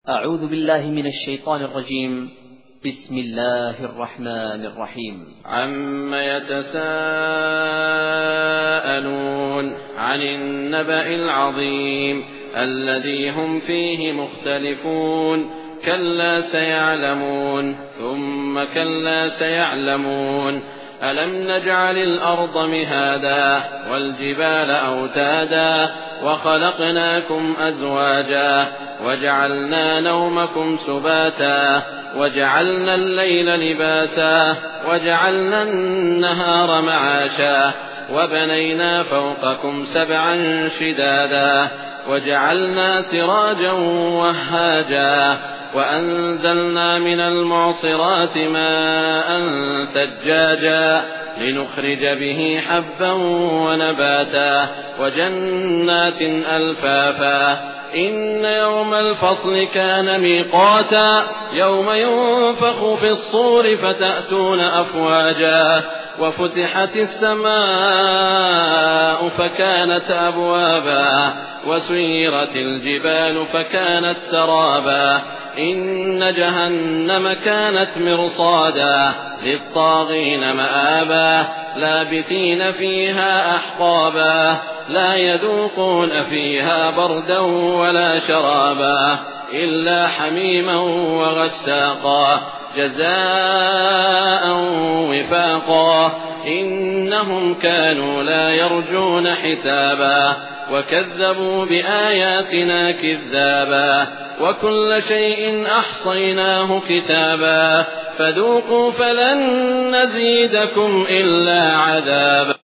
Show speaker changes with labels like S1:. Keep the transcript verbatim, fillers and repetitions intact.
S1: أعوذ بالله من الشيطان الرجيم. بسم الله الرحمن الرحيم.
S2: عم يتساءلون عن النبأ العظيم الذي هم فيه مختلفون كلا سيعلمون ثم كلا سيعلمون ألم نجعل الأرض مهادا والجبال أوتادا وخلقناكم أزواجا وجعلنا نومكم سباتا وجعلنا الليل لباسا وجعلنا النهار معاشا وبنينا فوقكم سبعا شدادا وجعلنا سراجا وهاجا وأنزلنا من المعصرات ماء ثجاجا لنخرج به حبا ونباتا وجنات ألفافا إن يوم الفصل كان ميقاتا يوم ينفخ في الصور فتأتون أفواجا وفتحت السماء فكانت أبوابا وسيرت الجبال فكانت سرابا إن جهنم كانت مرصادا للطاغين مآبا لابثين فيها أحقابا لا يذوقون فيها بردا ولا شرابا إلا حميما وغساقا جزاء وفاقا إنهم كانوا لا يرجون حسابا وكذبوا بآياتنا كذابا وكل شيء أحصيناه كتابا فذوقوا فلن نزيدكم إلا عذابا.